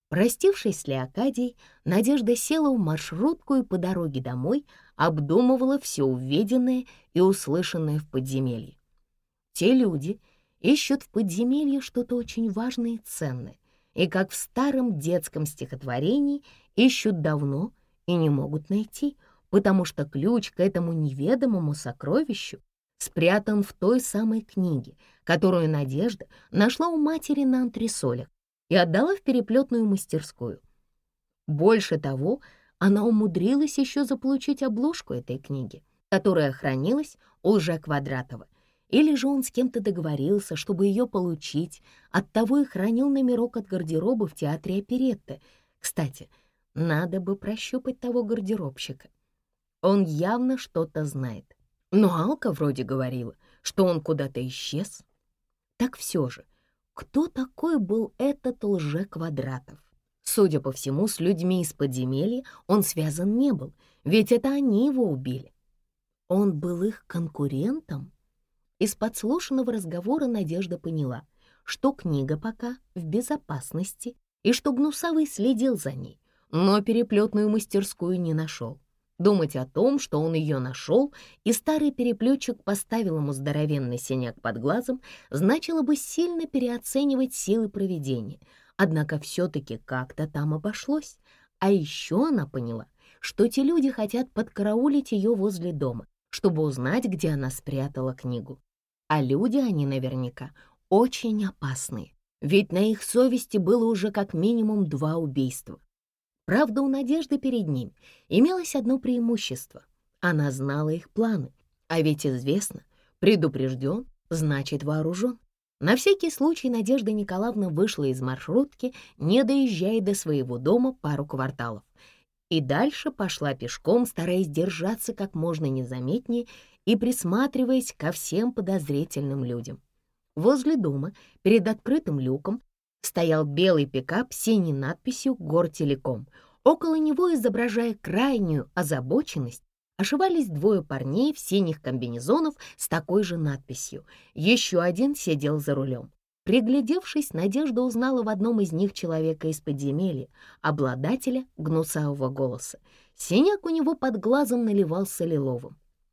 Простившись с Леокадией, Надежда села в маршрутку и по дороге домой обдумывала все увиденное и услышанное в подземелье. Те люди ищут в подземелье что-то очень важное и ценное, и, как в старом детском стихотворении, ищут давно и не могут найти, потому что ключ к этому неведомому сокровищу спрятан в той самой книге, которую Надежда нашла у матери на антресолях и отдала в переплетную мастерскую. Больше того, она умудрилась еще заполучить обложку этой книги, которая хранилась у Лже Квадратова. Или же он с кем-то договорился, чтобы ее получить, оттого и хранил номерок от гардероба в театре оперетты. Кстати, надо бы прощупать того гардеробщика. Он явно что-то знает. Но Алка вроде говорила, что он куда-то исчез. Так все же, кто такой был этот Лже-Квадратов? Судя по всему, с людьми из подземелья он связан не был, ведь это они его убили. Он был их конкурентом? Из подслушанного разговора Надежда поняла, что книга пока в безопасности и что Гнусавый следил за ней, но переплетную мастерскую не нашел. Думать о том, что он ее нашел, и старый переплетчик поставил ему здоровенный синяк под глазом, значило бы сильно переоценивать силы провидения. Однако все-таки как-то там обошлось. А еще она поняла, что те люди хотят подкараулить ее возле дома, чтобы узнать, где она спрятала книгу. А люди они наверняка очень опасные, ведь на их совести было уже как минимум 2 убийства. Правда, у Надежды перед ним имелось одно преимущество. Она знала их планы, а ведь известно, предупрежден, значит вооружен. На всякий случай Надежда Николаевна вышла из маршрутки, не доезжая до своего дома пару кварталов, и дальше пошла пешком, стараясь держаться как можно незаметнее и присматриваясь ко всем подозрительным людям. Возле дома, перед открытым люком, стоял белый пикап с синей надписью «Гортелеком». Около него, изображая крайнюю озабоченность, ошивались 2 парней в синих комбинезонах с такой же надписью. Еще один сидел за рулем. Приглядевшись, Надежда узнала в одном из них человека из подземелья, обладателя гнусавого голоса. Синяк у него под глазом наливался лиловым.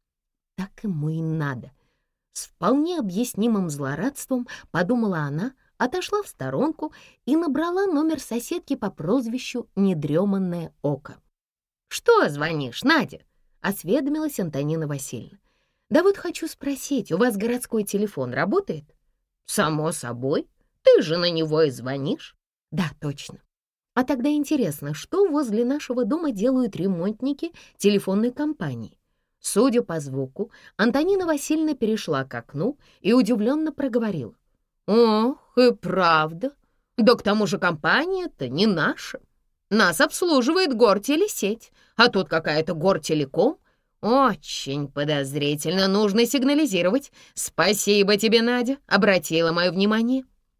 Так ему и надо. С вполне объяснимым злорадством подумала она, отошла в сторонку и набрала номер соседки по прозвищу «Недреманное око». «Что звонишь, Надя?» — осведомилась Антонина Васильевна. «Да вот хочу спросить, у вас городской телефон работает?» «Само собой. Ты же на него и звонишь». «Да, точно. А тогда интересно, что возле нашего дома делают ремонтники телефонной компании?» Судя по звуку, Антонина Васильевна перешла к окну и удивленно проговорила. «Ох, и правда. Да к тому же компания-то не наша. Нас обслуживает Гортелесеть, а тут какая-то Гортелеком. Очень подозрительно, нужно сигнализировать. Спасибо тебе, Надя, обратила мое внимание».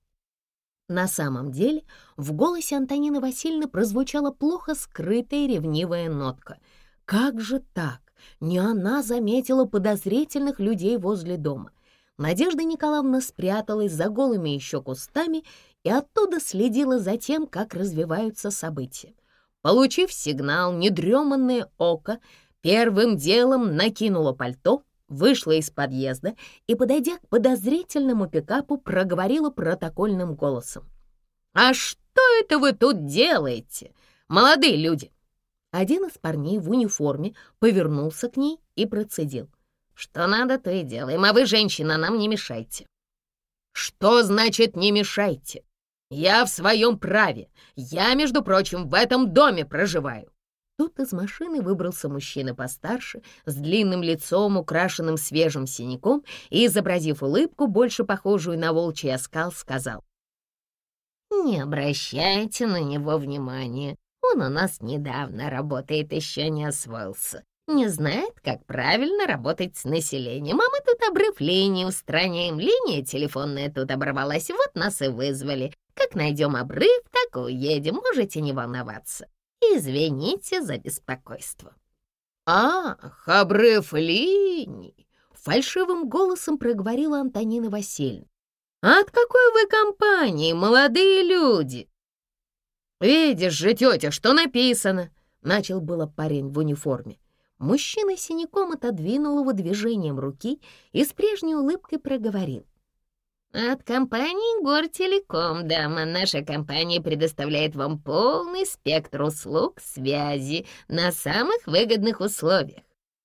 На самом деле в голосе Антонины Васильевны прозвучала плохо скрытая ревнивая нотка. Как же так? Не она заметила подозрительных людей возле дома. Надежда Николаевна спряталась за голыми еще кустами и оттуда следила за тем, как развиваются события. Получив сигнал, недреманное око первым делом накинула пальто, вышла из подъезда и, подойдя к подозрительному пикапу, проговорила протокольным голосом. «А что это вы тут делаете, молодые люди?» Один из парней в униформе повернулся к ней и процедил. «Что надо, то и делаем, а вы, женщина, нам не мешайте». «Что значит «не мешайте»? Я в своем праве. Я, между прочим, в этом доме проживаю». Тут из машины выбрался мужчина постарше, с длинным лицом, украшенным свежим синяком, и, изобразив улыбку, больше похожую на волчий оскал, сказал: «Не обращайте на него внимания. Он у нас недавно работает, еще не освоился. Не знает, как правильно работать с населением, а мы тут обрыв линии устраняем. Линия телефонная тут оборвалась, вот нас и вызвали. Как найдем обрыв, так и уедем, можете не волноваться. Извините за беспокойство». «Ах, обрыв линий!» — фальшивым голосом проговорила Антонина Васильевна. «А от какой вы компании, молодые люди?» «Видишь же, тетя, что написано!» — начал было парень в униформе. Мужчина синяком отодвинул его движением руки и с прежней улыбкой проговорил. «От компании Гортелеком, дама, наша компания предоставляет вам полный спектр услуг связи на самых выгодных условиях».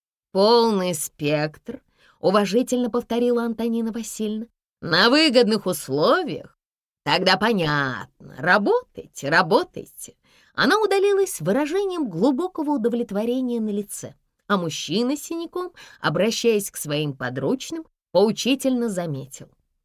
«Полный спектр», — уважительно повторила Антонина Васильевна. «На выгодных условиях? Тогда понятно. Работайте, работайте». Она удалилась с выражением глубокого удовлетворения на лице, а мужчина с синяком, обращаясь к своим подручным, поучительно заметил.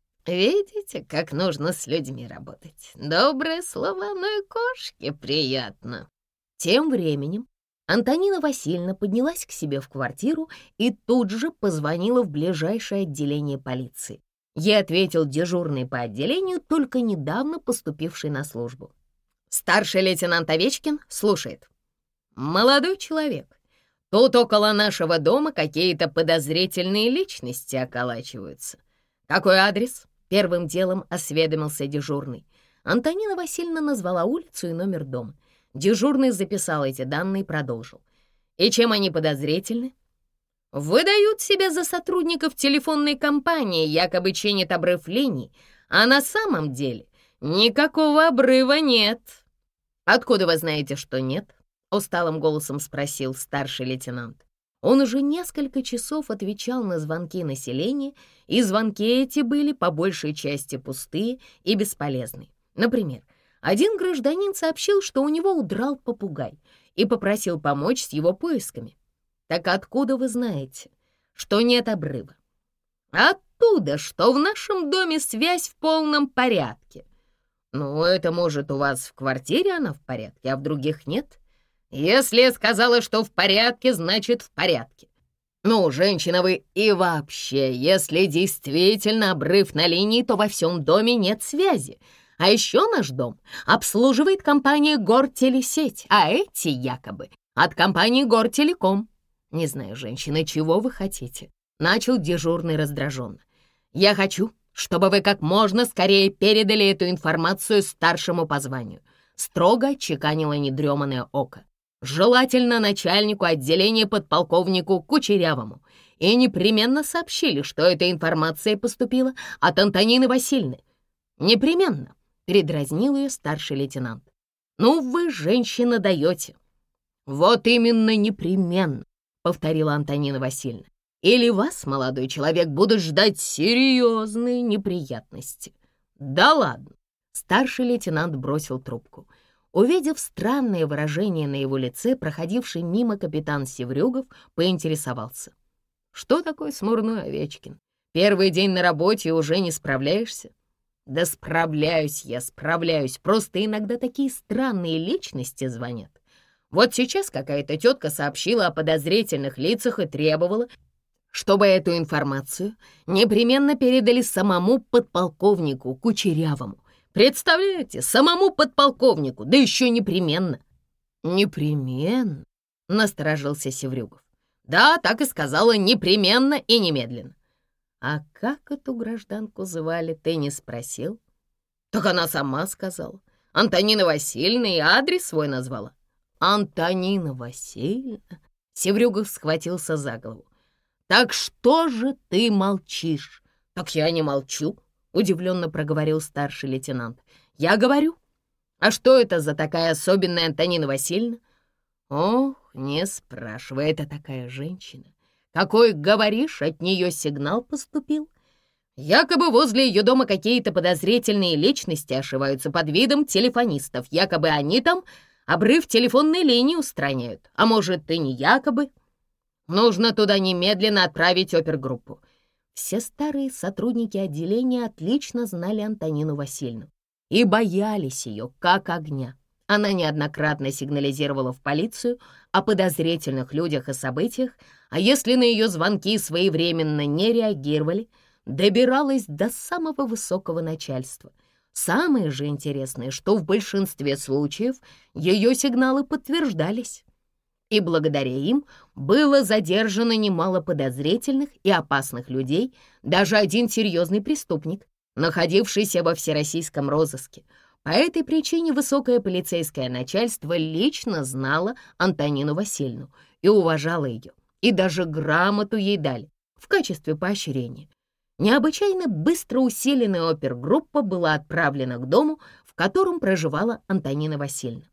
«Видите, как нужно с людьми работать? Доброе слово, но и кошке приятно». Тем временем Антонина Васильевна поднялась к себе в квартиру и тут же позвонила в ближайшее отделение полиции. Ей ответил дежурный по отделению, только недавно поступивший на службу. «Старший лейтенант Овечкин слушает». «Молодой человек, тут около нашего дома какие-то подозрительные личности околачиваются. Какой адрес?» — первым делом осведомился дежурный. Антонина Васильевна назвала улицу и номер дома. Дежурный записал эти данные и продолжил. «И чем они подозрительны?» «Выдают себя за сотрудников телефонной компании, якобы чинят обрыв линий, а на самом деле никакого обрыва нет». «Откуда вы знаете, что нет?» — усталым голосом спросил старший лейтенант. Он уже несколько часов отвечал на звонки населения, и звонки эти были по большей части пустые и бесполезные. Например, один гражданин сообщил, что у него удрал попугай, и попросил помочь с его поисками. «Так откуда вы знаете, что нет обрыва?» «Оттуда, что в нашем доме связь в полном порядке». «Ну, это, может, у вас в квартире она в порядке, а в других нет?» «Если я сказала, что в порядке, значит, в порядке. Ну, женщина вы, и вообще, если действительно обрыв на линии, то во всем доме нет связи. А еще наш дом обслуживает компания Гортелесеть, а эти якобы от компании Гортелеком». «Не знаю, женщина, чего вы хотите?» — начал дежурный раздраженно. «Я хочу, чтобы вы как можно скорее передали эту информацию старшему по званию», — строго отчеканило недреманное око. «Желательно начальнику отделения подполковнику Кучерявому, и непременно сообщили, что эта информация поступила от Антонины Васильевны». «Непременно», — передразнил ее старший лейтенант. «Ну вы, женщина, даете». «Вот именно непременно», — повторила Антонина Васильевна. «Или вас, молодой человек, будут ждать серьезные неприятности». «Да ладно», — старший лейтенант бросил трубку. Увидев странное выражение на его лице, проходивший мимо капитан Севрюгов поинтересовался. «Что такое смурной, Овечкин? Первый день на работе и уже не справляешься?» «Да справляюсь я, справляюсь. Просто иногда такие странные личности звонят. Вот сейчас какая-то тетка сообщила о подозрительных лицах и требовала, чтобы эту информацию непременно передали самому подполковнику Кучерявому. Представляете, самому подполковнику, да еще непременно». «Непременно?» — насторожился Севрюгов. «Да, так и сказала, непременно и немедленно». «А как эту гражданку звали, ты не спросил?» «Так она сама сказала. Антонина Васильевна и адрес свой назвала». «Антонина Васильевна?» — Севрюгов схватился за голову. «Так что же ты молчишь?» «Так я не молчу», — удивленно проговорил старший лейтенант. «Я говорю. А что это за такая особенная Антонина Васильевна?» «Ох, не спрашивай, это такая женщина. Какой, говоришь, от нее сигнал поступил? Якобы возле ее дома какие-то подозрительные личности ошиваются под видом телефонистов. Якобы они там обрыв телефонной линии устраняют. А может, и не якобы? Нужно туда немедленно отправить опергруппу». Все старые сотрудники отделения отлично знали Антонину Васильевну и боялись ее как огня. Она неоднократно сигнализировала в полицию о подозрительных людях и событиях, а если на ее звонки своевременно не реагировали, добиралась до самого высокого начальства. Самое же интересное, что в большинстве случаев ее сигналы подтверждались. И благодаря им было задержано немало подозрительных и опасных людей, даже один серьезный преступник, находившийся во всероссийском розыске. По этой причине высокое полицейское начальство лично знало Антонину Васильевну и уважало ее, и даже грамоту ей дали в качестве поощрения. Необычайно быстро усиленная опергруппа была отправлена к дому, в котором проживала Антонина Васильевна.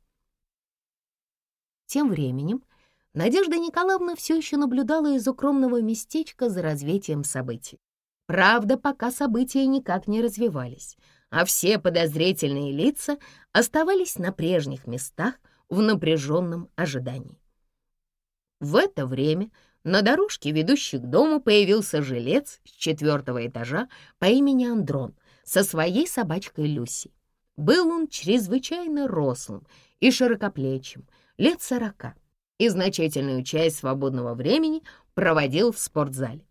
Тем временем Надежда Николаевна все еще наблюдала из укромного местечка за развитием событий. Правда, пока события никак не развивались, а все подозрительные лица оставались на прежних местах в напряженном ожидании. В это время на дорожке, ведущей к дому, появился жилец с 4-го этажа по имени Андрон со своей собачкой Люси. Был он чрезвычайно рослым и широкоплечим, лет 40, и значительную часть свободного времени проводил в спортзале.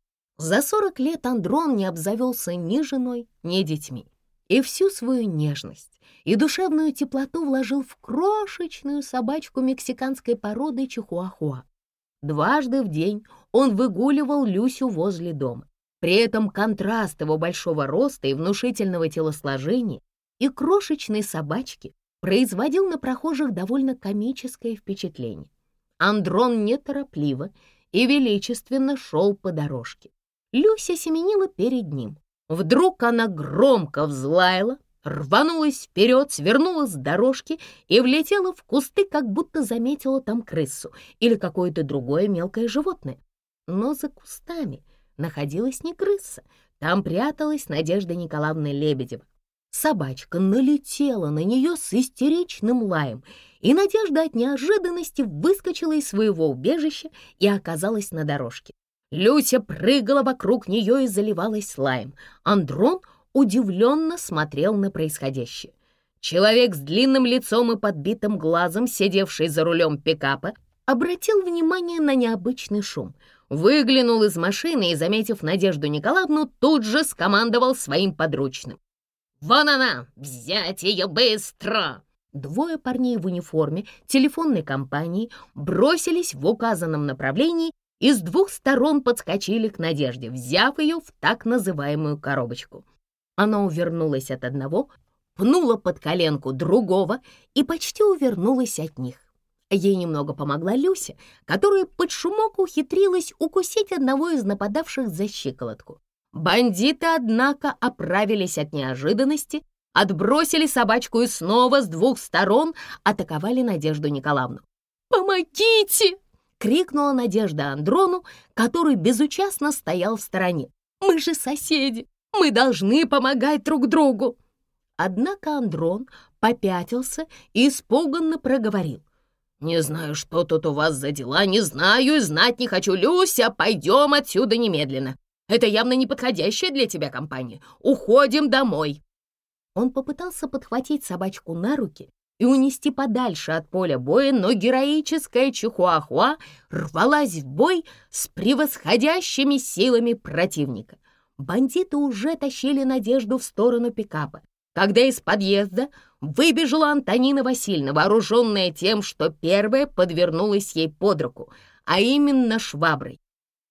За 40 лет Андрон не обзавелся ни женой, ни детьми, и всю свою нежность и душевную теплоту вложил в крошечную собачку мексиканской породы чихуахуа. Дважды в день он выгуливал Люсю возле дома. При этом контраст его большого роста и внушительного телосложения и крошечной собачки производил на прохожих довольно комическое впечатление. Андрон неторопливо и величественно шел по дорожке. Люся семенила перед ним. Вдруг она громко взлаяла, рванулась вперед, свернула с дорожки и влетела в кусты, как будто заметила там крысу или какое-то другое мелкое животное. Но за кустами находилась не крыса, там пряталась Надежда Николаевна Лебедева. Собачка налетела на нее с истеричным лаем, и Надежда от неожиданности выскочила из своего убежища и оказалась на дорожке. Люся прыгала вокруг нее и заливалась лаем. Андрон удивленно смотрел на происходящее. Человек с длинным лицом и подбитым глазом, сидевший за рулем пикапа, обратил внимание на необычный шум. Выглянул из машины и, заметив Надежду Николаевну, тут же скомандовал своим подручным: «Вон она! Взять ее быстро!» Двое парней в униформе телефонной компании бросились в указанном направлении и с двух сторон подскочили к Надежде, взяв ее в так называемую коробочку. Она увернулась от одного, пнула под коленку другого и почти увернулась от них. Ей немного помогла Люся, которая под шумок ухитрилась укусить одного из нападавших за щиколотку. Бандиты, однако, оправились от неожиданности, отбросили собачку и снова с двух сторон атаковали Надежду Николаевну. «Помогите!» — крикнула Надежда Андрону, который безучастно стоял в стороне. «Мы же соседи! Мы должны помогать друг другу!» Однако Андрон попятился и испуганно проговорил: «Не знаю, что тут у вас за дела, не знаю и знать не хочу. Люся, пойдем отсюда немедленно. Это явно неподходящая для тебя компания. Уходим домой!» Он попытался подхватить собачку на руки и унести подальше от поля боя, но героическая чихуахуа рвалась в бой с превосходящими силами противника. Бандиты уже тащили Надежду в сторону пикапа, когда из подъезда выбежала Антонина Васильевна, вооруженная тем, что первая подвернулась ей под руку, а именно шваброй.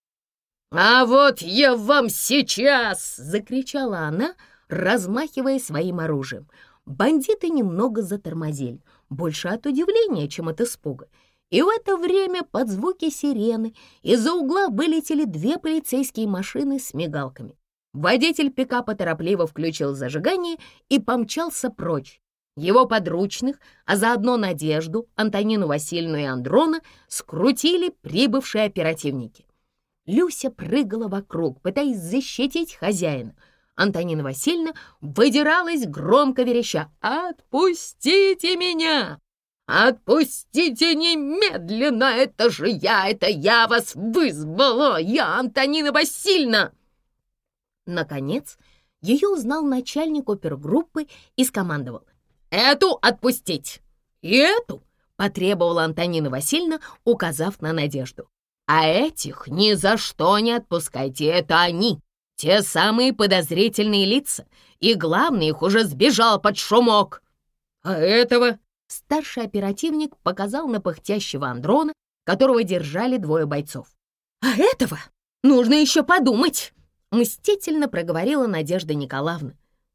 «А вот я вам сейчас!» — закричала она, размахивая своим оружием. Бандиты немного затормозили, больше от удивления, чем от испуга. И в это время под звуки сирены из-за угла вылетели две полицейские машины с мигалками. Водитель пикапа торопливо включил зажигание и помчался прочь. Его подручных, а заодно Надежду, Антонину Васильевну и Андрона скрутили прибывшие оперативники. Люся прыгала вокруг, пытаясь защитить хозяина. Антонина Васильевна выдиралась, громко вереща: «Отпустите меня! Отпустите немедленно! Это я вас вызвала! Я Антонина Васильевна!» Наконец, ее узнал начальник опергруппы и скомандовал: «Эту отпустить! И эту!» — потребовала Антонина Васильевна, указав на Надежду. «А этих ни за что не отпускайте, это они, те самые подозрительные лица, и главный их уже сбежал под шумок». «А этого?» — старший оперативник показал на пыхтящего Андрона, которого держали двое бойцов. «А этого нужно еще подумать!» — мстительно проговорила Надежда Николаевна.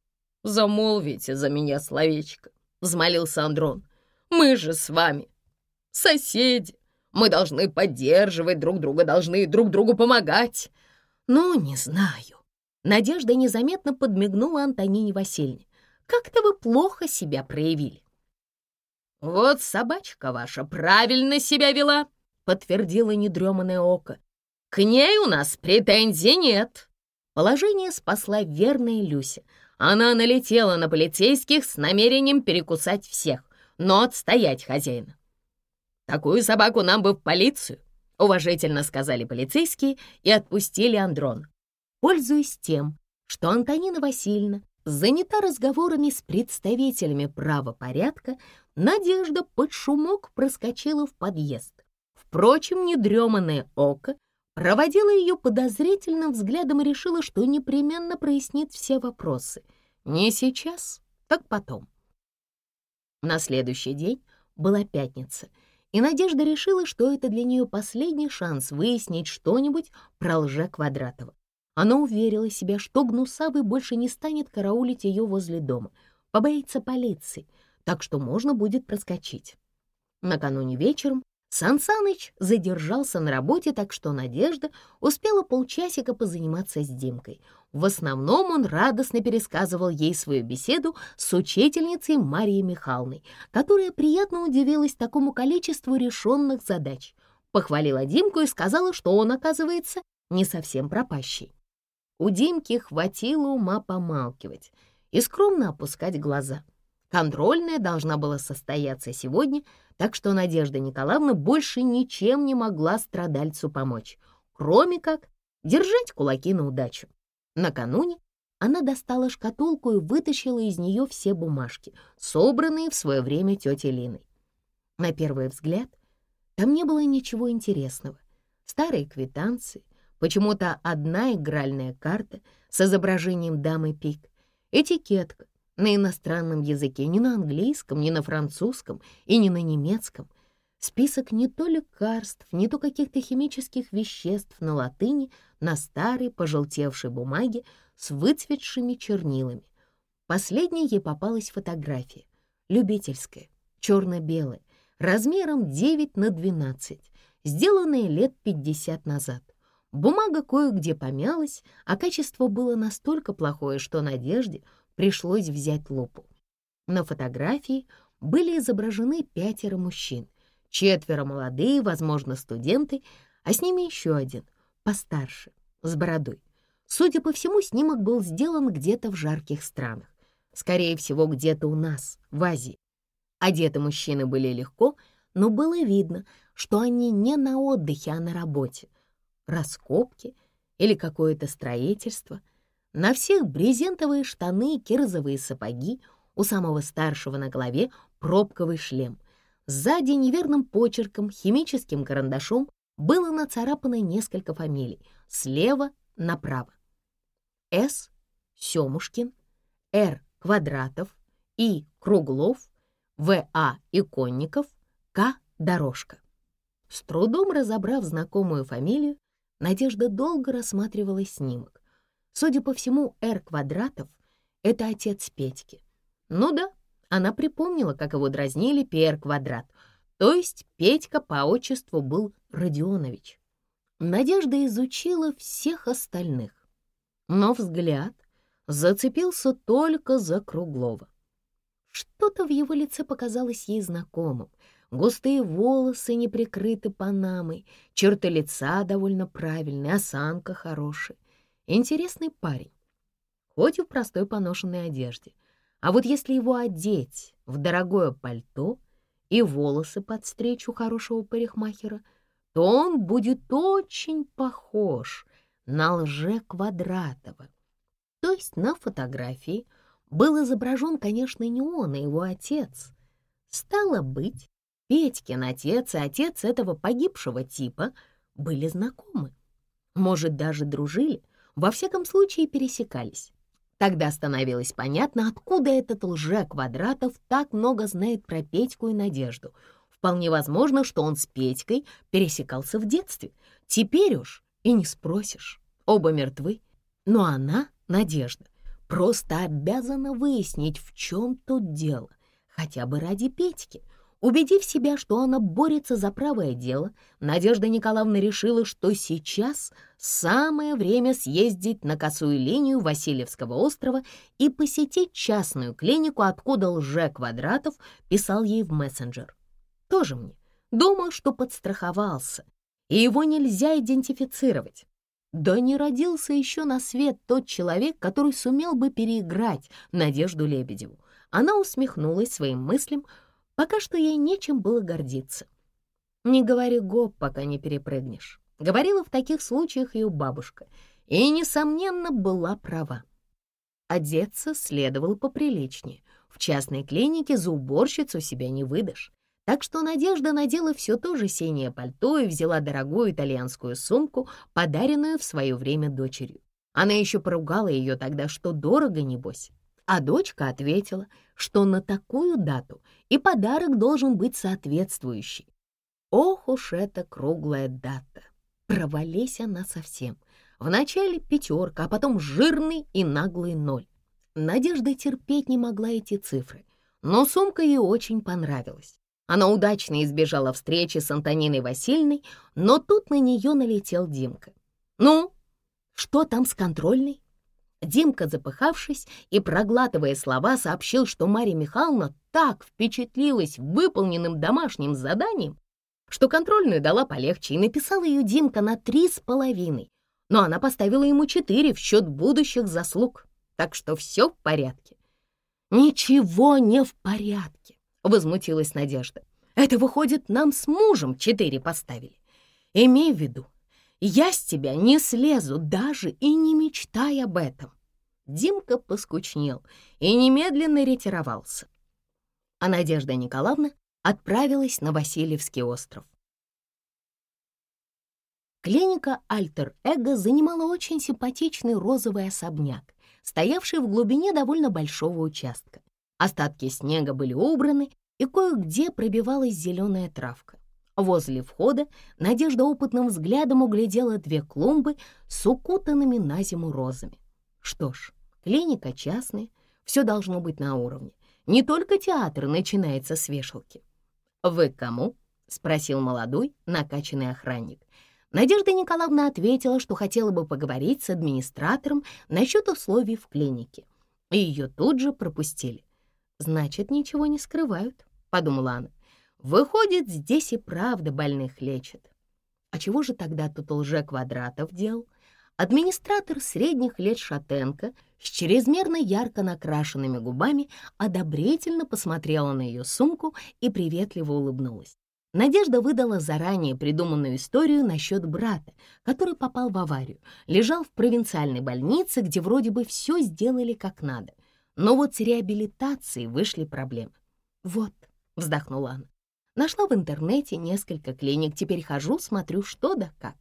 «Замолвите за меня словечко», — взмолился Андрон. «Мы же с вами соседи. Мы должны поддерживать друг друга, должны друг другу помогать». «Ну, не знаю». Надежда незаметно подмигнула Антонине Васильевне. «Как-то вы плохо себя проявили». «Вот собачка ваша правильно себя вела», — подтвердило недреманное око. «К ней у нас претензий нет». Положение спасла верная Люся. Она налетела на полицейских с намерением перекусать всех, но отстоять хозяина. «Такую собаку нам бы в полицию», — уважительно сказали полицейские и отпустили Андрона. Пользуясь тем, что Антонина Васильевна занята разговорами с представителями правопорядка, Надежда под шумок проскочила в подъезд. Впрочем, недреманное око проводила ее подозрительным взглядом и решила, что непременно прояснит все вопросы. Не сейчас, так потом. На следующий день была пятница, и Надежда решила, что это для нее последний шанс выяснить что-нибудь про Лже-Квадратова. Она уверила себя, что Гнусавый больше не станет караулить ее возле дома, побоится полиции, так что можно будет проскочить. Накануне вечером Сан Саныч задержался на работе, так что Надежда успела полчасика позаниматься с Димкой. В основном он радостно пересказывал ей свою беседу с учительницей Марией Михайловной, которая приятно удивилась такому количеству решенных задач. Похвалила Димку и сказала, что он, оказывается, не совсем пропащий. У Димки хватило ума помалкивать и скромно опускать глаза. Контрольная должна была состояться сегодня, так что Надежда Николаевна больше ничем не могла страдальцу помочь, кроме как держать кулаки на удачу. Накануне она достала шкатулку и вытащила из нее все бумажки, собранные в свое время тетей Линой. На первый взгляд там не было ничего интересного. Старые квитанции, почему-то одна игральная карта с изображением дамы пик, этикетка на иностранном языке, не на английском, не на французском и не на немецком, список не то лекарств, не то каких-то химических веществ на латыни на старой пожелтевшей бумаге с выцветшими чернилами. Последней ей попалась фотография, любительская, черно-белая, размером 9×12, сделанная лет 50 назад. Бумага кое-где помялась, а качество было настолько плохое, что Надежде пришлось взять лупу. На фотографии были изображены 5 мужчин, 4 молодые, возможно, студенты, а с ними еще один, постарше, с бородой. Судя по всему, снимок был сделан где-то в жарких странах, скорее всего, где-то у нас, в Азии. Одеты мужчины были легко, но было видно, что они не на отдыхе, а на работе. Раскопки или какое-то строительство. На всех брезентовые штаны и кирзовые сапоги, у самого старшего на голове пробковый шлем. Сзади неверным почерком, химическим карандашом было нацарапано несколько фамилий, слева направо. С. Семушкин, Р. Квадратов, И. Круглов, В. А. Иконников, К. Дорожка. С трудом разобрав знакомую фамилию, Надежда долго рассматривала снимок. Судя по всему, Р. Квадратов — это отец Петьки. Ну да, она припомнила, как его дразнили Пьер Квадрат, то есть Петька по отчеству был Родионович. Надежда изучила всех остальных, но взгляд зацепился только за Круглова. Что-то в его лице показалось ей знакомым. Густые волосы не прикрыты панамой, черты лица довольно правильные, осанка хорошая. Интересный парень, хоть и в простой поношенной одежде. А вот если его одеть в дорогое пальто и волосы подстричь у хорошего парикмахера, то он будет очень похож на Лже-Квадратова. То есть на фотографии был изображен, конечно, не он, а его отец. Стало быть, Петькин отец и отец этого погибшего типа были знакомы. Может, даже дружили, во всяком случае пересекались. Тогда становилось понятно, откуда этот Лже-Квадратов так много знает про Петьку и Надежду. Вполне возможно, что он с Петькой пересекался в детстве. Теперь уж и не спросишь. Оба мертвы. Но она, Надежда, просто обязана выяснить, в чем тут дело, хотя бы ради Петьки. Убедив себя, что она борется за правое дело, Надежда Николаевна решила, что сейчас самое время съездить на косую линию Васильевского острова и посетить частную клинику, откуда Лже-Квадратов писал ей в мессенджер. Тоже мне. Думал, что подстраховался, и его нельзя идентифицировать. Да не родился еще на свет тот человек, который сумел бы переиграть Надежду Лебедеву. Она усмехнулась своим мыслям. Пока что ей нечем было гордиться. «Не говори гоп, пока не перепрыгнешь», — говорила в таких случаях ее бабушка, и, несомненно, была права. Одеться следовало поприличнее. В частной клинике за уборщицу себя не выдашь. Так что Надежда надела все то же синее пальто и взяла дорогую итальянскую сумку, подаренную в свое время дочерью. Она еще поругала ее тогда, что дорого, небось. А дочка ответила, что на такую дату и подарок должен быть соответствующий. Ох уж эта круглая дата! Провались она совсем. Вначале 5, а потом жирный и наглый 0. Надежда терпеть не могла эти цифры, но сумка ей очень понравилась. Она удачно избежала встречи с Антониной Васильевной, но тут на нее налетел Димка. «Ну, что там с контрольной?» Димка, запыхавшись и проглатывая слова, сообщил, что Марья Михайловна так впечатлилась выполненным домашним заданием, что контрольную дала полегче, и написал ее Димка на 3,5, но она поставила ему 4 в счет будущих заслуг, так что все в порядке. «Ничего не в порядке», — возмутилась Надежда. «Это, выходит, нам с мужем 4 поставили. Имей в виду, я с тебя не слезу, даже и не мечтай об этом». Димка поскучнел и немедленно ретировался. А Надежда Николаевна отправилась на Васильевский остров. Клиника «Альтер-Эго» занимала очень симпатичный розовый особняк, стоявший в глубине довольно большого участка. Остатки снега были убраны, и кое-где пробивалась зеленая травка. Возле входа Надежда опытным взглядом углядела 2 клумбы с укутанными на зиму розами. Что ж, клиника частная, все должно быть на уровне. Не только театр начинается с вешалки. «Вы к кому?» — спросил молодой, накачанный охранник. Надежда Николаевна ответила, что хотела бы поговорить с администратором насчет условий в клинике. И ее тут же пропустили. «Значит, ничего не скрывают», — подумала она. «Выходит, здесь и правда больных лечат». А чего же тогда тут Лже-Квадратов делал? Администратор средних лет шатенка с чрезмерно ярко накрашенными губами одобрительно посмотрела на ее сумку и приветливо улыбнулась. Надежда выдала заранее придуманную историю насчет брата, который попал в аварию, лежал в провинциальной больнице, где вроде бы все сделали как надо. Но вот с реабилитацией вышли проблемы. «Вот», — вздохнула она, — «нашла в интернете несколько клиник, теперь хожу, смотрю, что да как».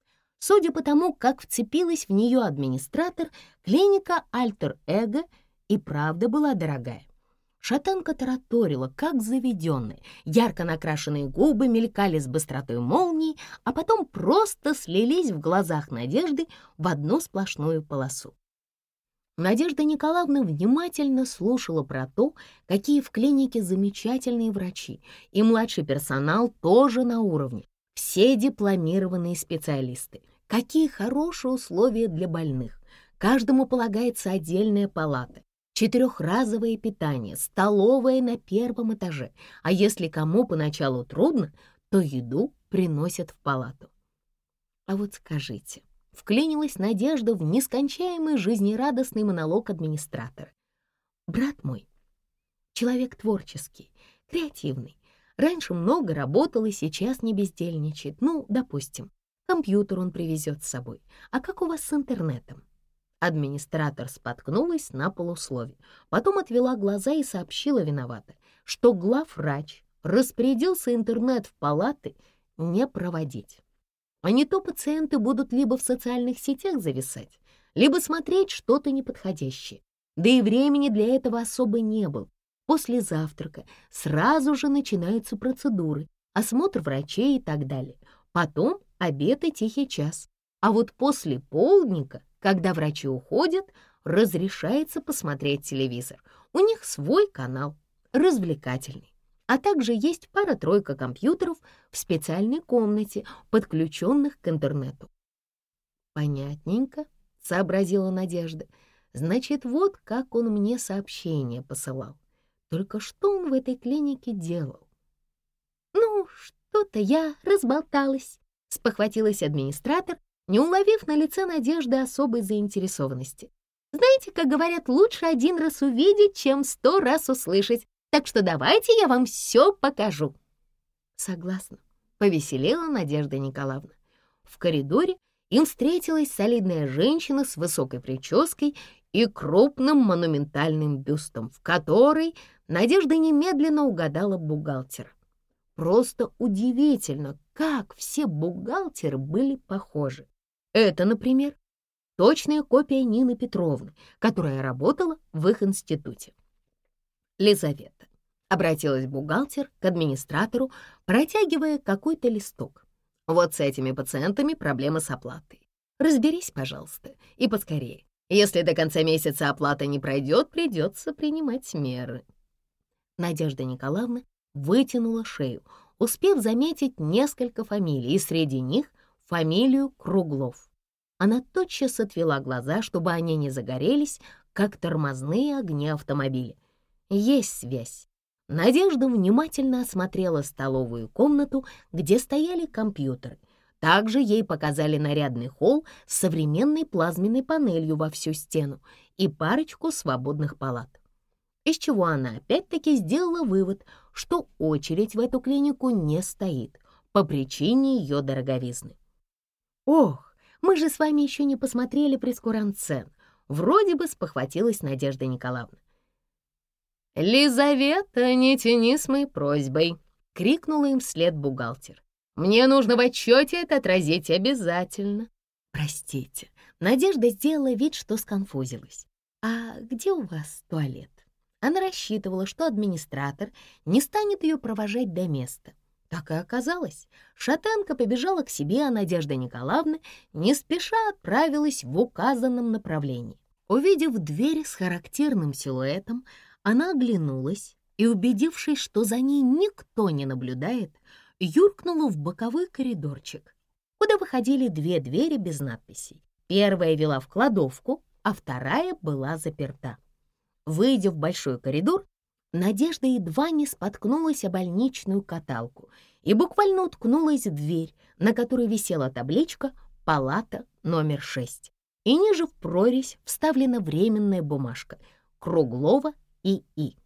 Судя по тому, как вцепилась в нее администратор, клиника «Альтер-Эго» и правда была дорогая. Шатенка тараторила, как заведенная, ярко накрашенные губы мелькали с быстротой молнии, а потом просто слились в глазах Надежды в одну сплошную полосу. Надежда Николаевна внимательно слушала про то, какие в клинике замечательные врачи, и младший персонал тоже на уровне, все дипломированные специалисты. Какие хорошие условия для больных. Каждому полагается отдельная палата, 4-разовое питание, столовая на 1-м этаже, а если кому поначалу трудно, то еду приносят в палату. А вот скажите, вклинилась Надежда в нескончаемый жизнерадостный монолог администратора. Брат мой, человек творческий, креативный, раньше много работал и сейчас не бездельничает. Ну, допустим, компьютер он привезет с собой. А как у вас с интернетом? Администратор споткнулась на полуслове, потом отвела глаза и сообщила виновато, что главврач распорядился интернет в палаты не проводить. А не то пациенты будут либо в социальных сетях зависать, либо смотреть что-то неподходящее. Да и времени для этого особо не было. После завтрака сразу же начинаются процедуры, осмотр врачей и так далее. Потом обед и тихий час. А вот после полдника, когда врачи уходят, разрешается посмотреть телевизор. У них свой канал, развлекательный. А также есть пара-тройка компьютеров в специальной комнате, подключенных к интернету. «Понятненько», — сообразила Надежда. «Значит, вот как он мне сообщение посылал. Только что он в этой клинике делал?» «Ну, что-то я разболталась», — спохватилась администратор, не уловив на лице Надежды особой заинтересованности. «Знаете, как говорят, лучше один раз увидеть, чем 100 раз услышать. Так что давайте я вам все покажу». «Согласна», — повеселела Надежда Николаевна. В коридоре им встретилась солидная женщина с высокой прической и крупным монументальным бюстом, в которой Надежда немедленно угадала бухгалтера. Просто удивительно, как все бухгалтеры были похожи. Это, например, точная копия Нины Петровны, которая работала в их институте. «Лизавета», — обратилась бухгалтер к администратору, протягивая какой-то листок. «Вот с этими пациентами проблемы с оплатой. Разберись, пожалуйста, и поскорее. Если до конца месяца оплата не пройдет, придется принимать меры». Надежда Николаевна вытянула шею, успев заметить несколько фамилий, и среди них фамилию Круглов. Она тотчас отвела глаза, чтобы они не загорелись, как тормозные огни автомобиля. Есть связь. Надежда внимательно осмотрела столовую комнату, где стояли компьютеры. Также ей показали нарядный холл с современной плазменной панелью во всю стену и парочку свободных палат. Из чего она опять-таки сделала вывод, что очередь в эту клинику не стоит по причине ее дороговизны. «Ох, мы же с вами еще не посмотрели прейскурант цен», вроде бы спохватилась Надежда Николаевна. «Лизавета, не тяни с моей просьбой!» — крикнула им вслед бухгалтер. «Мне нужно в отчете это отразить обязательно». «Простите», — Надежда сделала вид, что сконфузилась. «А где у вас туалет?» Она рассчитывала, что администратор не станет ее провожать до места. Так и оказалось. Шатенка побежала к себе, а Надежда Николаевна не спеша отправилась в указанном направлении. Увидев дверь с характерным силуэтом, она оглянулась и, убедившись, что за ней никто не наблюдает, юркнула в боковой коридорчик, куда выходили две двери без надписей. Первая вела в кладовку, а вторая была заперта. Выйдя в большой коридор, Надежда едва не споткнулась о больничную каталку и буквально уткнулась в дверь, на которой висела табличка «Палата номер 6». И ниже в прорезь вставлена временная бумажка Круглова И.И.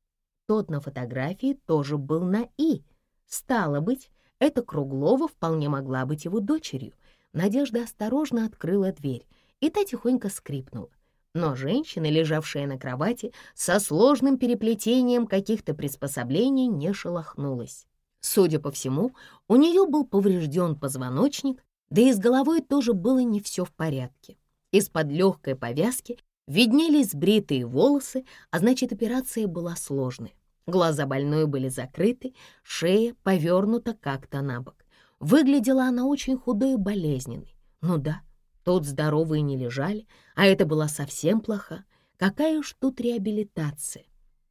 Тот на фотографии тоже был на «И». Стало быть, эта Круглова вполне могла быть его дочерью. Надежда осторожно открыла дверь, и та тихонько скрипнула. Но женщина, лежавшая на кровати, со сложным переплетением каких-то приспособлений, не шелохнулась. Судя по всему, у нее был поврежден позвоночник, да и с головой тоже было не все в порядке. Из-под легкой повязки виднелись сбритые волосы, а значит, операция была сложной. Глаза больной были закрыты, шея повернута как-то на бок. Выглядела она очень худой и болезненной. Ну да, тут здоровые не лежали, а это была совсем плоха. Какая уж тут реабилитация.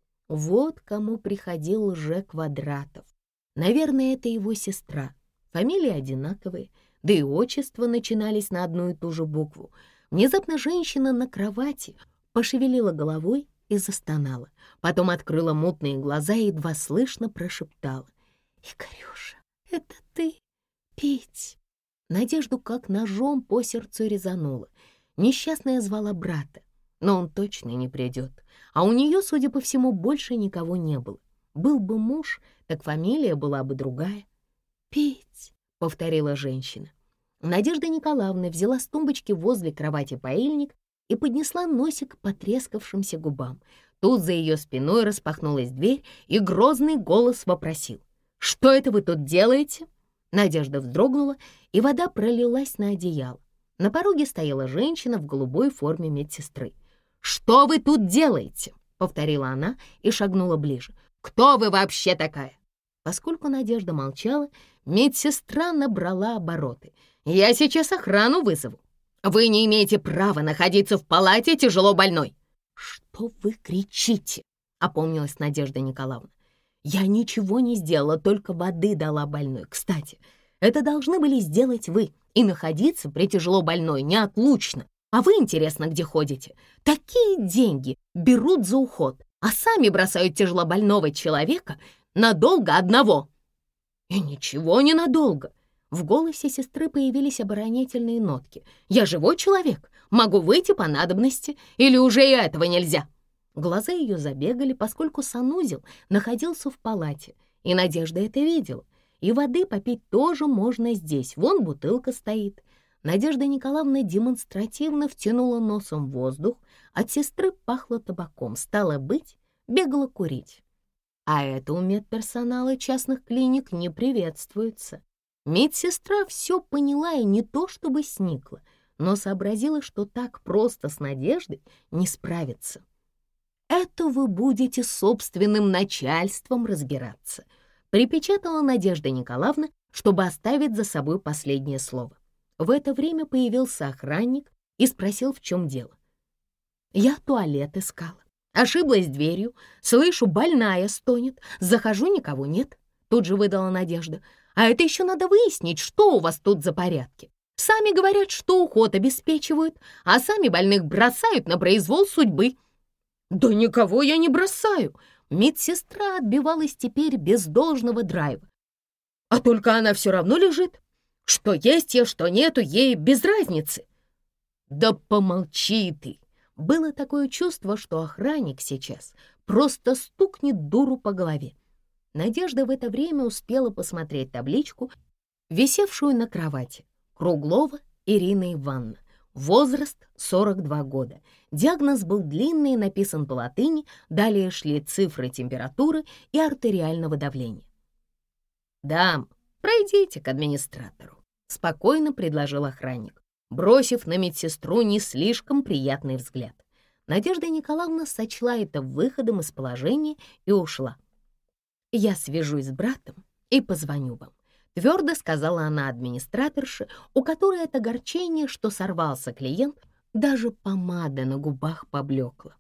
Вот кому приходил Ж. Квадратов. Наверное, это его сестра. Фамилии одинаковые, да и отчества начинались на одну и ту же букву. Внезапно женщина на кровати пошевелила головой и застонала. Потом открыла мутные глаза и едва слышно прошептала: «Игорюша, это ты? Пить!» Надежду как ножом по сердцу резануло. Несчастная звала брата, но он точно не придет. А у нее, судя по всему, больше никого не было. Был бы муж, так фамилия была бы другая. «Пить!» — повторила женщина. Надежда Николаевна взяла с тумбочки возле кровати паильник и поднесла носик к потрескавшимся губам. Тут за ее спиной распахнулась дверь, и грозный голос вопросил: «Что это вы тут делаете?» Надежда вздрогнула, и вода пролилась на одеяло. На пороге стояла женщина в голубой форме медсестры. «Что вы тут делаете?» — повторила она и шагнула ближе. «Кто вы вообще такая?» Поскольку Надежда молчала, медсестра набрала обороты. «Я сейчас охрану вызову». Вы не имеете права находиться в палате тяжело больной!» «Что вы кричите?» — опомнилась Надежда Николаевна. «Я ничего не сделала, только воды дала больной. Кстати, это должны были сделать вы, и находиться при тяжело больной неотлучно. А вы, интересно, где ходите? Такие деньги берут за уход, а сами бросают тяжелобольного человека надолго одного». «И ничего не надолго». В голосе сестры появились оборонительные нотки. «Я живой человек, могу выйти по надобности, или уже и этого нельзя?» Глаза ее забегали, поскольку санузел находился в палате, и Надежда это видела. И воды попить тоже можно здесь, вон бутылка стоит. Надежда Николаевна демонстративно втянула носом воздух, от сестры пахло табаком, стало быть, бегала курить. А это у медперсонала частных клиник не приветствуется. Медсестра все поняла и не то чтобы сникла, но сообразила, что так просто с Надеждой не справиться. «Это вы будете с собственным начальством разбираться», припечатала Надежда Николаевна, чтобы оставить за собой последнее слово. В это время появился охранник и спросил, в чем дело. «Я туалет искала. Ошиблась дверью, слышу, больная стонет, захожу, никого нет», тут же выдала Надежда. «А это еще надо выяснить, что у вас тут за порядки. Сами говорят, что уход обеспечивают, а сами больных бросают на произвол судьбы». «Да никого я не бросаю!» Медсестра отбивалась теперь без должного драйва. «А только она все равно лежит. Что есть я, что нету, ей без разницы». «Да помолчи ты!» Было такое чувство, что охранник сейчас просто стукнет дуру по голове. Надежда в это время успела посмотреть табличку, висевшую на кровати. Круглова Ирина Ивановна. Возраст 42 года. Диагноз был длинный и написан по латыни, далее шли цифры температуры и артериального давления. «Дам, пройдите к администратору», — спокойно предложил охранник, бросив на медсестру не слишком приятный взгляд. Надежда Николаевна сочла это выходом из положения и ушла. «Я свяжусь с братом и позвоню вам», — твердо сказала она администраторше, у которой от огорчения, что сорвался клиент, даже помада на губах поблекла.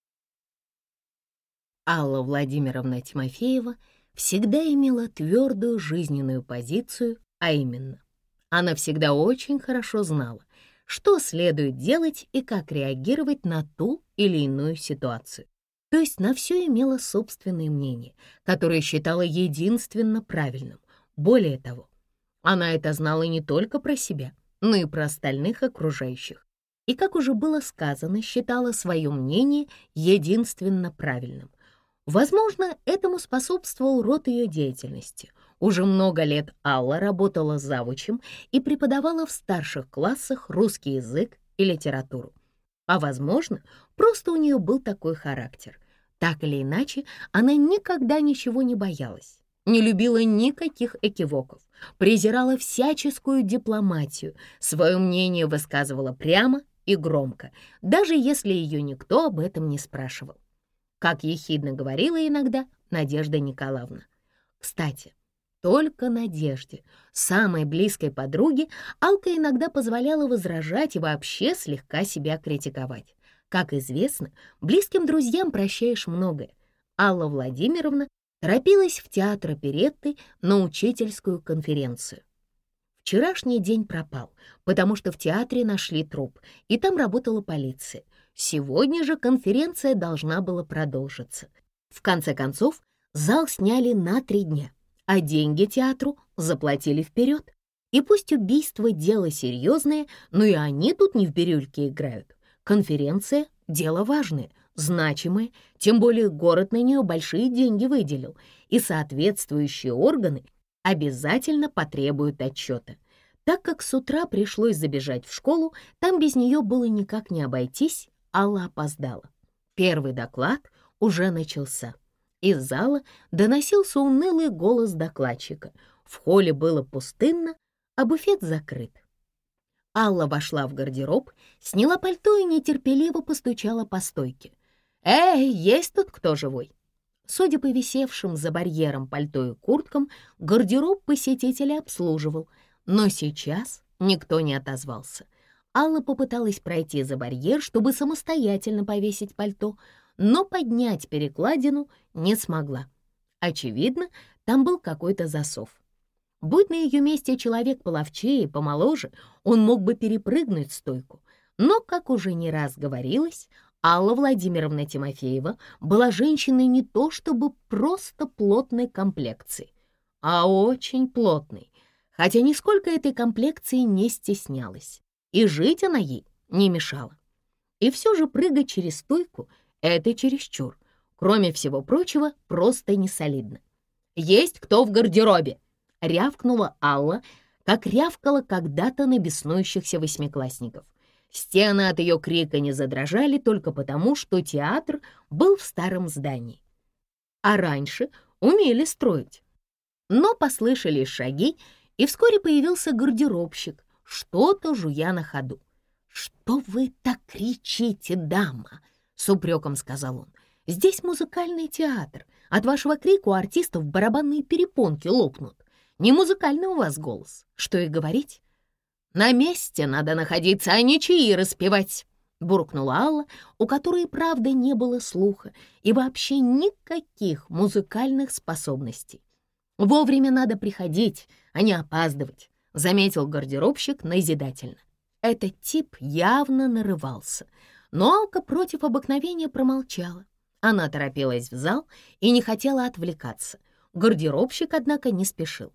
Алла Владимировна Тимофеева всегда имела твердую жизненную позицию, а именно, она всегда очень хорошо знала, что следует делать и как реагировать на ту или иную ситуацию. То есть на все имела собственное мнение, которое считала единственно правильным. Более того, она это знала не только про себя, но и про остальных окружающих. И, как уже было сказано, считала свое мнение единственно правильным. Возможно, этому способствовал род ее деятельности. Уже много лет Алла работала завучем и преподавала в старших классах русский язык и литературу. А, возможно, просто у нее был такой характер. Так или иначе, она никогда ничего не боялась, не любила никаких экивоков, презирала всяческую дипломатию, свое мнение высказывала прямо и громко, даже если ее никто об этом не спрашивал. Как ехидно говорила иногда Надежда Николаевна. Кстати, только Надежде, самой близкой подруге, Алка иногда позволяла возражать и вообще слегка себя критиковать. Как известно, близким друзьям прощаешь многое. Алла Владимировна торопилась в театр оперетты на учительскую конференцию. Вчерашний день пропал, потому что в театре нашли труп, и там работала полиция. Сегодня же конференция должна была продолжиться. В конце концов, зал сняли на 3 дня, а деньги театру заплатили вперед. И пусть убийство — дело серьезное, но и они тут не в бирюльке играют. Конференция — дело важное, значимое, тем более город на нее большие деньги выделил, и соответствующие органы обязательно потребуют отчета. Так как с утра пришлось забежать в школу, там без нее было никак не обойтись, Алла опоздала. Первый доклад уже начался. Из зала доносился унылый голос докладчика. В холле было пустынно, а буфет закрыт. Алла вошла в гардероб, сняла пальто и нетерпеливо постучала по стойке. «Эй, есть тут кто живой?» Судя по висевшим за барьером пальто и курткам, гардероб посетителя обслуживал, но сейчас никто не отозвался. Алла попыталась пройти за барьер, чтобы самостоятельно повесить пальто, но поднять перекладину не смогла. Очевидно, там был какой-то засов. Будь на ее месте человек половчее и помоложе, он мог бы перепрыгнуть стойку. Но, как уже не раз говорилось, Алла Владимировна Тимофеева была женщиной не то чтобы просто плотной комплекции, а очень плотной, хотя нисколько этой комплекции не стеснялась, и жить она ей не мешала. И все же прыгать через стойку — это чересчур. Кроме всего прочего, просто несолидно. «Есть кто в гардеробе?» — рявкнула Алла, как рявкала когда-то на беснующихся восьмиклассников. Стены от ее крика не задрожали только потому, что театр был в старом здании. А раньше умели строить. Но послышались шаги, и вскоре появился гардеробщик, что-то жуя на ходу. «Что вы так кричите, дама?» — с упреком сказал он. «Здесь музыкальный театр. От вашего крика у артистов барабанные перепонки лопнут. Не музыкальный у вас голос. Что и говорить?» «На месте надо находиться, а не чаи распевать», — буркнула Алла, у которой, правда, не было слуха и вообще никаких музыкальных способностей. «Вовремя надо приходить, а не опаздывать», — заметил гардеробщик назидательно. Этот тип явно нарывался, но Алка против обыкновения промолчала. Она торопилась в зал и не хотела отвлекаться. Гардеробщик, однако, не спешил.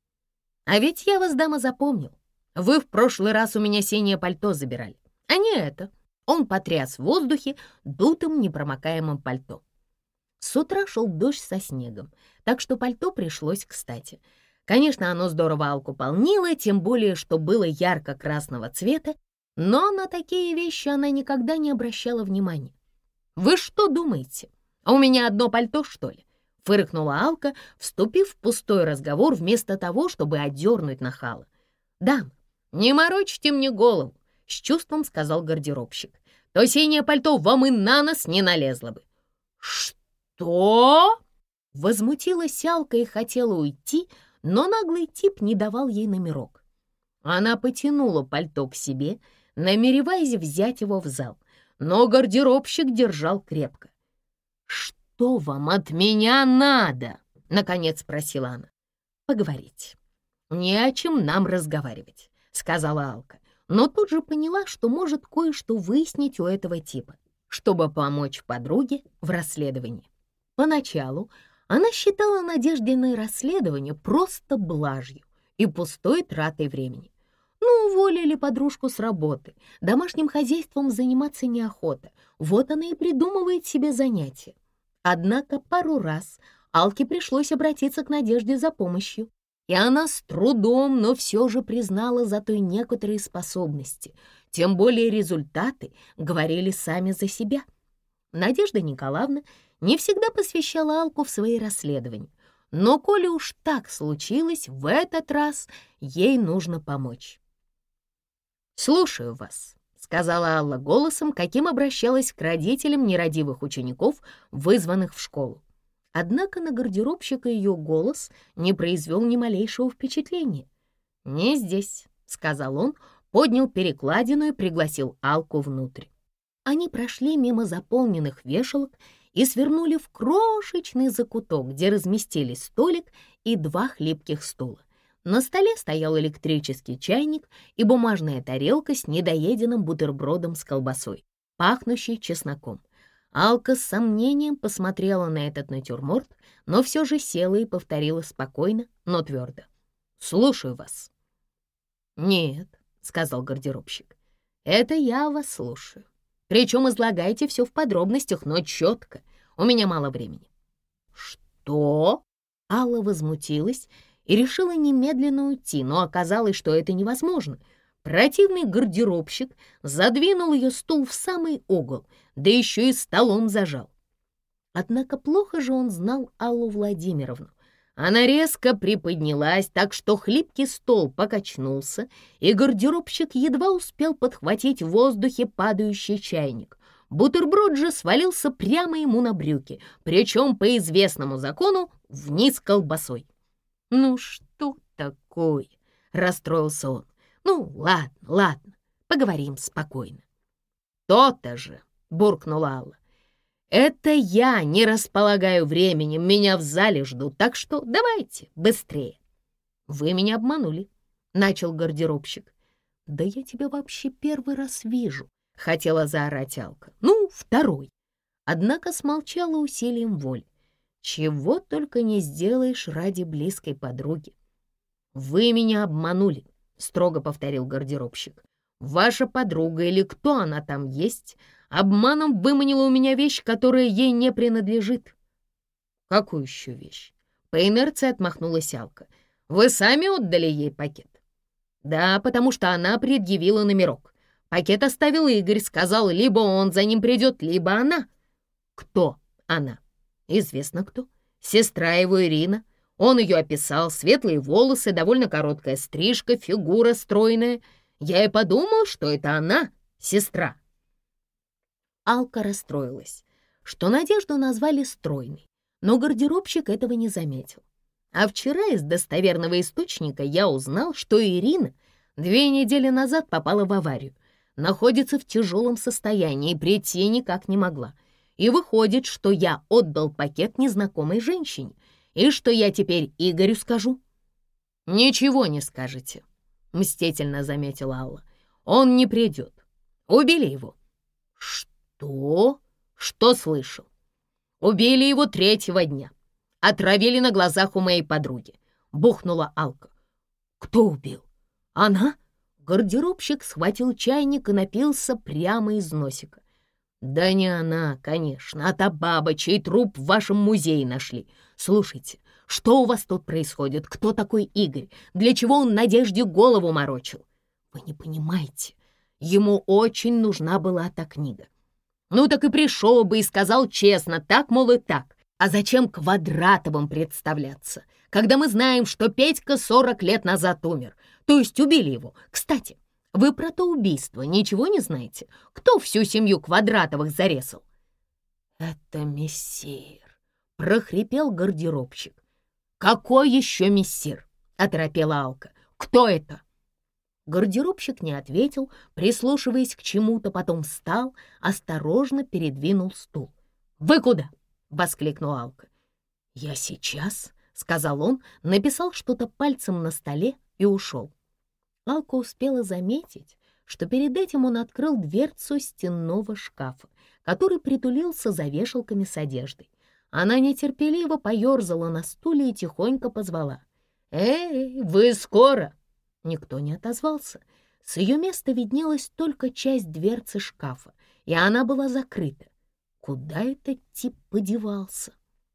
«А ведь я вас, дама, запомнил. Вы в прошлый раз у меня синее пальто забирали, а не это». Он потряс в воздухе дутым непромокаемым пальто. С утра шел дождь со снегом, так что пальто пришлось кстати. Конечно, оно здорово Алку полнило, тем более, что было ярко-красного цвета, но на такие вещи она никогда не обращала внимания. «Вы что думаете, у меня одно пальто, что ли?» — фыркнула Алка, вступив в пустой разговор вместо того, чтобы отдернуть нахала. «Дам, не морочьте мне голову», — с чувством сказал гардеробщик. «То синее пальто вам и на нос не налезло бы». «Что?» — возмутилась Алка и хотела уйти, но наглый тип не давал ей номерок. Она потянула пальто к себе, намереваясь взять его в зал, но гардеробщик держал крепко. «Что вам от меня надо?» — наконец спросила она. «Поговорить. Не о чем нам разговаривать», — сказала Алка, но тут же поняла, что может кое-что выяснить у этого типа, чтобы помочь подруге в расследовании. Поначалу она считала Надеждины расследование просто блажью и пустой тратой времени. Ну, уволили подружку с работы, домашним хозяйством заниматься неохота, вот она и придумывает себе занятие. Однако пару раз Алке пришлось обратиться к Надежде за помощью, и она с трудом, но все же признала за той некоторые способности, тем более результаты говорили сами за себя. Надежда Николаевна не всегда посвящала Алку в свои расследования, но коли уж так случилось, в этот раз ей нужно помочь. «Слушаю вас», — сказала Алла голосом, каким обращалась к родителям нерадивых учеников, вызванных в школу. Однако на гардеробщика ее голос не произвел ни малейшего впечатления. «Не здесь», — сказал он, поднял перекладину и пригласил Алку внутрь. Они прошли мимо заполненных вешалок и свернули в крошечный закуток, где разместились столик и два хлипких стула. На столе стоял электрический чайник и бумажная тарелка с недоеденным бутербродом с колбасой, пахнущей чесноком. Алка с сомнением посмотрела на этот натюрморт, но все же села и повторила спокойно, но твердо. «Слушаю вас». «Нет», — сказал гардеробщик, — «это я вас слушаю. Причем излагайте все в подробностях, но четко. У меня мало времени». «Что?» Алла возмутилась и решила немедленно уйти, но оказалось, что это невозможно. Противный гардеробщик задвинул ее стул в самый угол, да еще и столом зажал. Однако плохо же он знал Аллу Владимировну. Она резко приподнялась, так что хлипкий стол покачнулся, и гардеробщик едва успел подхватить в воздухе падающий чайник. Бутерброд же свалился прямо ему на брюки, причем по известному закону вниз колбасой. «Ну что такое?» — расстроился он. «Ну, ладно, ладно, Поговорим спокойно». «То-то же!» — буркнула Алла. «Это я не располагаю временем, меня в зале ждут, так что давайте быстрее». «Вы меня обманули», — начал гардеробщик. «Да я тебя вообще первый раз вижу», — хотела заорать Алка. «Ну, второй». Однако смолчала усилием воли. Чего только не сделаешь ради близкой подруги. «Вы меня обманули», — строго повторил гардеробщик. «Ваша подруга или кто она там есть, обманом выманила у меня вещь, которая ей не принадлежит». «Какую еще вещь?» По инерции отмахнулась Алка. «Вы сами отдали ей пакет?» «Да, потому что она предъявила номерок. Пакет оставил Игорь, сказал, либо он за ним придет, либо она». «Кто она?» «Известно кто. Сестра его Ирина. Он ее описал, светлые волосы, довольно короткая стрижка, фигура стройная. Я и подумал, что это она, сестра». Алка расстроилась, что Надежду назвали стройной, но гардеробщик этого не заметил. А вчера из достоверного источника я узнал, что Ирина 2 недели назад попала в аварию, находится в тяжелом состоянии и прийти никак не могла. И выходит, что я отдал пакет незнакомой женщине, и что я теперь Игорю скажу. «Ничего не скажете», — мстительно заметила Алла. «Он не придет. Убили его». «Что? Что слышал?» «Убили его 3-го дня. Отравили на глазах у моей подруги», — бухнула Алка. «Кто убил? Она?» Гардеробщик схватил чайник и напился прямо из носика. «Да не она, конечно, а та баба, чей труп в вашем музее нашли. Слушайте, что у вас тут происходит? Кто такой Игорь? Для чего он Надежде голову морочил? Вы не понимаете, ему очень нужна была та книга. Ну так и пришел бы и сказал честно, так, мол, и так. А зачем Квадратовым представляться, когда мы знаем, что Петька 40 лет назад умер, то есть убили его? Кстати, вы про то убийство ничего не знаете? Кто всю семью Квадратовых зарезал?» «Это мессир», — прохрипел гардеробщик. «Какой еще мессир?» — оторопела Алка. «Кто это?» Гардеробщик не ответил, прислушиваясь к чему-то, потом встал, осторожно передвинул стул. «Вы куда?» — воскликнула Алка. «Я сейчас», — сказал он, написал что-то пальцем на столе и ушел. Алка успела заметить, что перед этим он открыл дверцу стенного шкафа, который притулился за вешалками с одеждой. Она нетерпеливо поерзала на стуле и тихонько позвала. «Эй, вы скоро?» Никто не отозвался. С ее места виднелась только часть дверцы шкафа, и она была закрыта. Куда этот тип подевался?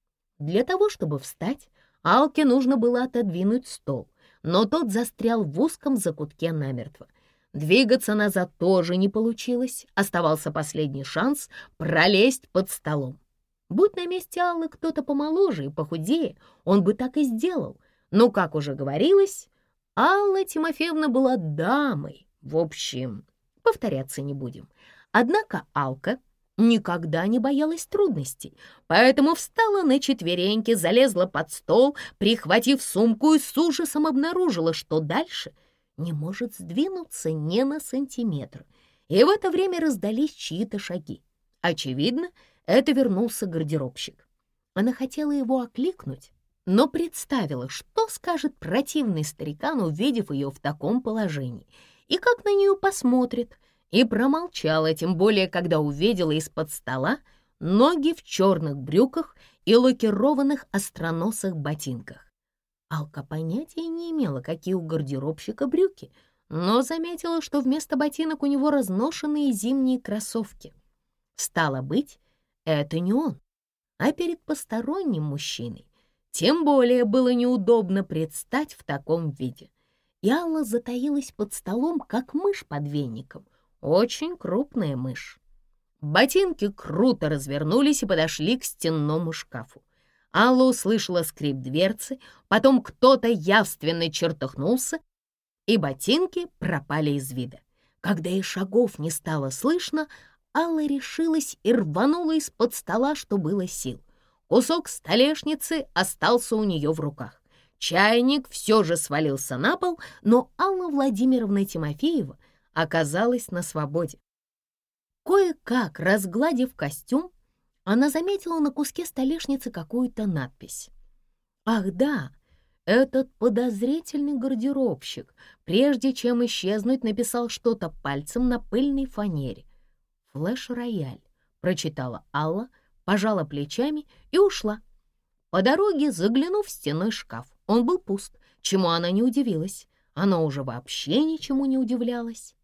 Для того, чтобы встать, Алке нужно было отодвинуть стол, но тот застрял в узком закутке намертво. Двигаться назад тоже не получилось, оставался последний шанс пролезть под столом. Будь на месте Аллы кто-то помоложе и похудее, он бы так и сделал. Но, как уже говорилось, Алла Тимофеевна была дамой. В общем, повторяться не будем. Однако Алка никогда не боялась трудностей, поэтому встала на четвереньки, залезла под стол, прихватив сумку, и с ужасом обнаружила, что дальше не может сдвинуться ни на сантиметр. И в это время раздались чьи-то шаги. Очевидно, это вернулся гардеробщик. Она хотела его окликнуть, но представила, что скажет противный старикан, увидев ее в таком положении, и как на нее посмотрит, и промолчала, тем более, когда увидела из-под стола ноги в черных брюках и лакированных остроносых ботинках. Алка понятия не имела, какие у гардеробщика брюки, но заметила, что вместо ботинок у него разношенные зимние кроссовки. Стало быть, это не он, а перед посторонним мужчиной. Тем более было неудобно предстать в таком виде. И Алла затаилась под столом, как мышь под веником. Очень крупная мышь. Ботинки круто развернулись и подошли к стенному шкафу. Алла услышала скрип дверцы, потом кто-то явственно чертыхнулся, и ботинки пропали из вида. Когда и шагов не стало слышно, Алла решилась и рванула из-под стола, что было сил. Кусок столешницы остался у нее в руках. Чайник все же свалился на пол, но Алла Владимировна Тимофеева оказалась на свободе. Кое-как разгладив костюм, она заметила на куске столешницы какую-то надпись. Ах да, этот подозрительный гардеробщик, прежде чем исчезнуть, написал что-то пальцем на пыльной фанере. «Флэш-рояль», — прочитала Алла, пожала плечами и ушла. По дороге, заглянув в стенной шкаф, он был пуст, чему она не удивилась. Она уже вообще ничему не удивлялась.